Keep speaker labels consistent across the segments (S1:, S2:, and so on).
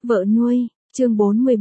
S1: Vợ nuôi, chương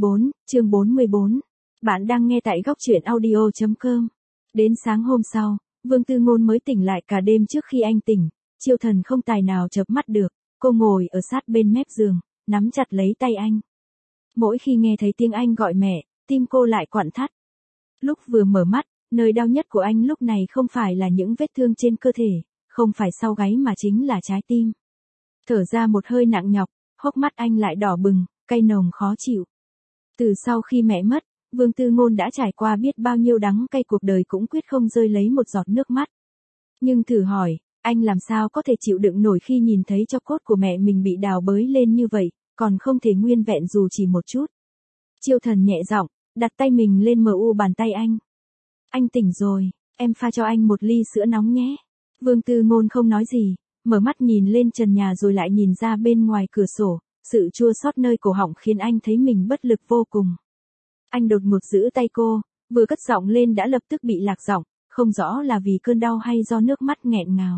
S1: 44. Bạn đang nghe tại góc truyện audio.com. Đến sáng hôm sau, Vương Tư Ngôn mới tỉnh lại. Cả đêm trước khi anh tỉnh, Chiêu Thần không tài nào chợp mắt được. Cô ngồi ở sát bên mép giường, nắm chặt lấy tay anh. Mỗi khi nghe thấy tiếng anh gọi mẹ, tim cô lại quặn thắt. Lúc vừa mở mắt, nơi đau nhất của anh lúc này không phải là những vết thương trên cơ thể, không phải sau gáy mà chính là trái tim. Thở ra một hơi nặng nhọc, hốc mắt anh lại đỏ bừng, cay nồng khó chịu. Từ sau khi mẹ mất, Vương Tư Ngôn đã trải qua biết bao nhiêu đắng cay, cuộc đời cũng quyết không rơi lấy một giọt nước mắt. Nhưng thử hỏi, anh làm sao có thể chịu đựng nổi khi nhìn thấy tro cốt của mẹ mình bị đào bới lên như vậy, còn không thể nguyên vẹn dù chỉ một chút. Chiêu Thần nhẹ giọng, đặt tay mình lên bàn tay anh. Anh tỉnh rồi, em pha cho anh một ly sữa nóng nhé. Vương Tư Ngôn không nói gì, mở mắt nhìn lên trần nhà rồi lại nhìn ra bên ngoài cửa sổ, sự chua xót nơi cổ họng khiến anh thấy mình bất lực vô cùng. Anh đột ngột giữ tay cô, vừa cất giọng lên đã lập tức bị lạc giọng, không rõ là vì cơn đau hay do nước mắt nghẹn ngào.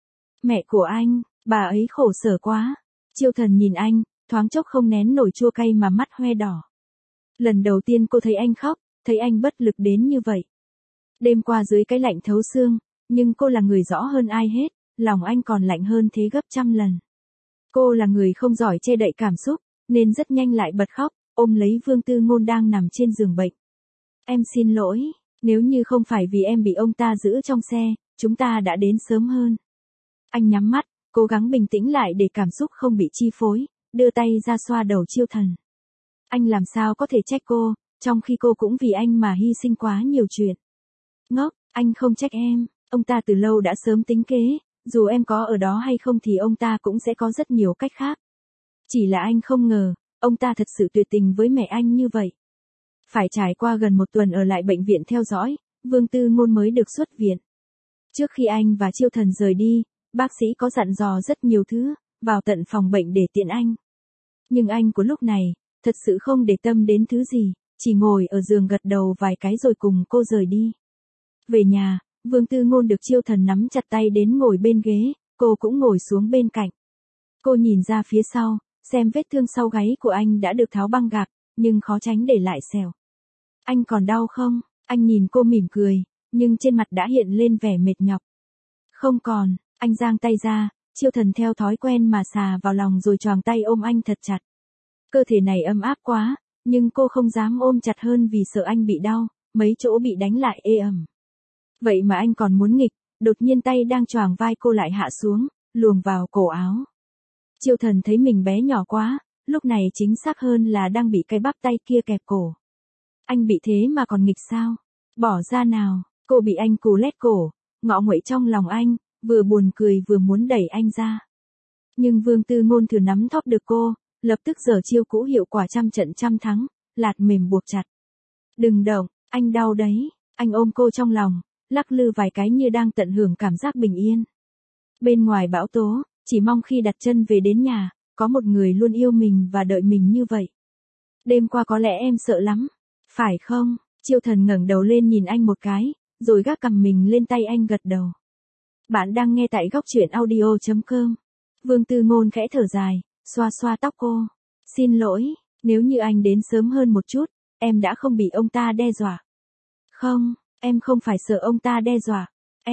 S1: Mẹ của anh, bà ấy khổ sở quá. Chiêu Thần nhìn anh, thoáng chốc không nén nổi chua cay mà mắt hoe đỏ. Lần đầu tiên cô thấy anh khóc, thấy anh bất lực đến như vậy. Đêm qua dưới cái lạnh thấu xương, nhưng cô là người rõ hơn ai hết, lòng anh còn lạnh hơn thế gấp trăm lần. Cô là người không giỏi che đậy cảm xúc, nên rất nhanh lại bật khóc, ôm lấy Vương Tư Ngôn đang nằm trên giường bệnh. Em xin lỗi, nếu như không phải vì em bị ông ta giữ trong xe, chúng ta đã đến sớm hơn. Anh nhắm mắt, cố gắng bình tĩnh lại để cảm xúc không bị chi phối, đưa tay ra xoa đầu Chiêu Thần. Anh làm sao có thể trách cô, trong khi cô cũng vì anh mà hy sinh quá nhiều chuyện. Ngốc, anh không trách em, ông ta từ lâu đã sớm tính kế, dù em có ở đó hay không thì ông ta cũng sẽ có rất nhiều cách khác. Chỉ là anh không ngờ, ông ta thật sự tuyệt tình với mẹ anh như vậy. Phải trải qua gần một tuần ở lại bệnh viện theo dõi, Vương Tư Ngôn mới được xuất viện. Trước khi anh và Chiêu Thần rời đi, bác sĩ có dặn dò rất nhiều thứ, vào tận phòng bệnh để tiện anh. Nhưng anh của lúc này, thật sự không để tâm đến thứ gì, chỉ ngồi ở giường gật đầu vài cái rồi cùng cô rời đi. Về nhà, Vương Tư Ngôn được Chiêu Thần nắm chặt tay đến ngồi bên ghế, cô cũng ngồi xuống bên cạnh. Cô nhìn ra phía sau, xem vết thương sau gáy của anh đã được tháo băng gạc, nhưng khó tránh để lại sẹo. Anh còn đau không? Anh nhìn cô mỉm cười, nhưng trên mặt đã hiện lên vẻ mệt nhọc. Không còn, anh giang tay ra, Chiêu Thần theo thói quen mà xà vào lòng rồi choàng tay ôm anh thật chặt. Cơ thể này ấm áp quá, nhưng cô không dám ôm chặt hơn vì sợ anh bị đau, mấy chỗ bị đánh lại ê ẩm. Vậy mà anh còn muốn nghịch, đột nhiên tay đang choàng vai cô lại hạ xuống, luồn vào cổ áo. Chiêu Thần thấy mình bé nhỏ quá, lúc này chính xác hơn là đang bị cái bắp tay kia kẹp cổ. Anh bị thế mà còn nghịch sao? Bỏ ra nào, cô bị anh cù lét cổ, ngọ nguậy trong lòng anh, vừa buồn cười vừa muốn đẩy anh ra. Nhưng Vương Tư Ngôn thử nắm thóp được cô, lập tức giở chiêu cũ hiệu quả trăm trận trăm thắng, lạt mềm buộc chặt. Đừng động, anh đau đấy, anh ôm cô trong lòng, lắc lư vài cái như đang tận hưởng cảm giác bình yên. Bên ngoài bão tố, chỉ mong khi đặt chân về đến nhà, có một người luôn yêu mình và đợi mình như vậy. Đêm qua có lẽ em sợ lắm, phải không? Chiêu Thần ngẩng đầu lên nhìn anh một cái, rồi gác cằm mình lên tay anh gật đầu. Bạn đang nghe tại góc truyện audio.com. Vương Tư Ngôn khẽ thở dài, xoa xoa tóc cô. Xin lỗi, nếu như anh đến sớm hơn một chút, em đã không bị ông ta đe dọa. Không, em không phải sợ ông ta đe dọa.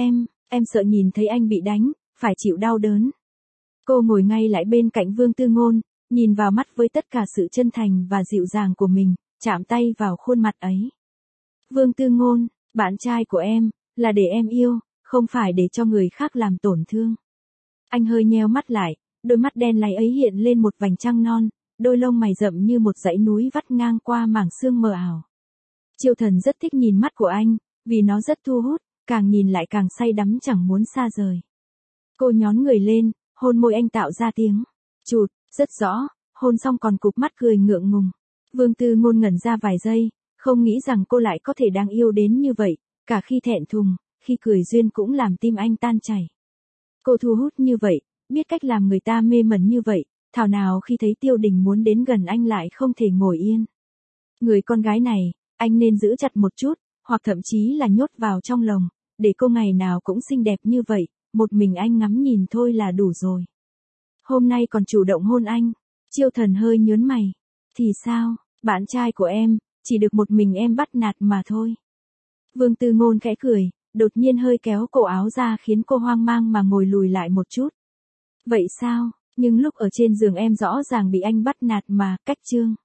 S1: Em sợ nhìn thấy anh bị đánh, phải chịu đau đớn. Cô ngồi ngay lại bên cạnh Vương Tư Ngôn, nhìn vào mắt với tất cả sự chân thành và dịu dàng của mình, chạm tay vào khuôn mặt ấy. Vương Tư Ngôn, bạn trai của em, là để em yêu, không phải để cho người khác làm tổn thương. Anh hơi nheo mắt lại, đôi mắt đen láy ấy hiện lên một vành trăng non, đôi lông mày rậm như một dãy núi vắt ngang qua mảng sương mờ ảo. Chiêu Thần rất thích nhìn mắt của anh, vì nó rất thu hút, càng nhìn lại càng say đắm chẳng muốn xa rời. Cô nhón người lên, hôn môi anh tạo ra tiếng chụt, rất rõ, hôn xong còn cụp mắt cười ngượng ngùng. Vương Tư Ngôn ngẩn ra vài giây, không nghĩ rằng cô lại có thể đáng yêu đến như vậy, cả khi thẹn thùng, khi cười duyên cũng làm tim anh tan chảy. Cô thu hút như vậy, biết cách làm người ta mê mẩn như vậy, thảo nào khi thấy Tiêu Đình muốn đến gần anh lại không thể ngồi yên. Người con gái này, anh nên giữ chặt một chút, hoặc thậm chí là nhốt vào trong lồng, để cô ngày nào cũng xinh đẹp như vậy, một mình anh ngắm nhìn thôi là đủ rồi. Hôm nay còn chủ động hôn anh. Chiêu Thần hơi nhớn mày. Thì sao, bạn trai của em, chỉ được một mình em bắt nạt mà thôi. Vương Tư Ngôn khẽ cười, đột nhiên hơi kéo cổ áo ra khiến cô hoang mang mà ngồi lùi lại một chút. Vậy sao, nhưng lúc ở trên giường em rõ ràng bị anh bắt nạt mà, cách chương.